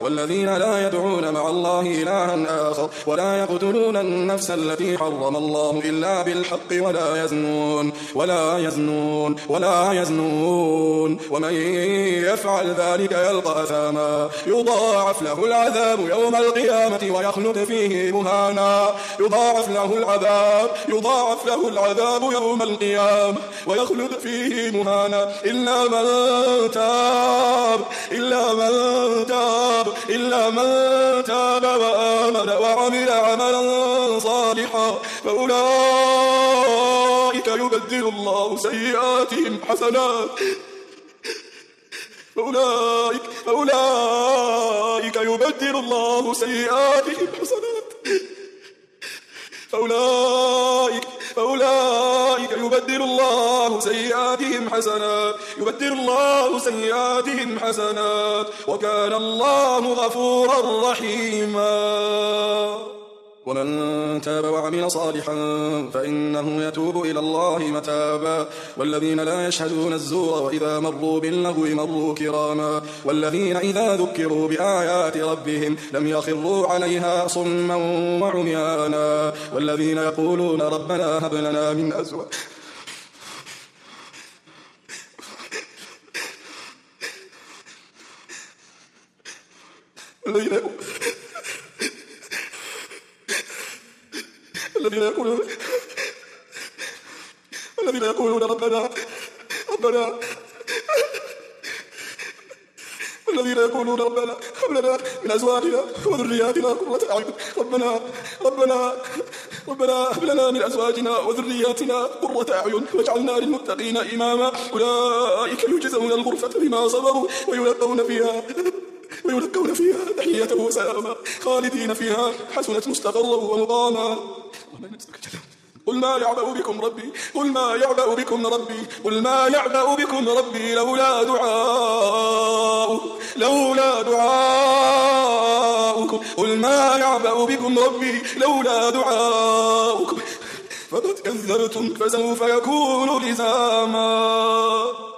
والذين لا يدعون مع الله إلها آخر ولا يقتلون النفس التي حرم الله إلا بالحق ولا يزنون ومن يفعل ذلك يلقى أثاما يضاعف له العذاب يوم القيامة ويخلد فيه مهانا يوم القيامة ويخلد فيه مهانا إلا من تاب وآمن وعمل عملا صالحا فأولئك يبدل الله سيئاتهم حسنات فأولئك يبدل الله سيئاتهم حسنات وكان الله غفورا رحيما ومن تاب وعمل صالحا فإنه يتوب إلى الله متابا والذين لا يشهدون الزور وإذا مروا باللغو مروا كراما والذين إذا ذكروا بآيات ربهم لم يخروا عليها صما وعميانا والذين يقولون ربنا هب لنا من أزواجنا الذين يقولون ربنا هب لنا من أزواجنا وذرياتنا قرة أعين ربنا هب لنا من أزواجنا وذرياتنا قرة أعين واجعلنا للمتقين إماما أولئك يجزون الغرفة بما صبروا ويلقون فيها تحية وسلاما خالدين فيها حسنت مستقرا ومقاما قل ما يعبأ بكم ربي لولا دعاؤكم فقد كذبتم فسوف يكون لزاما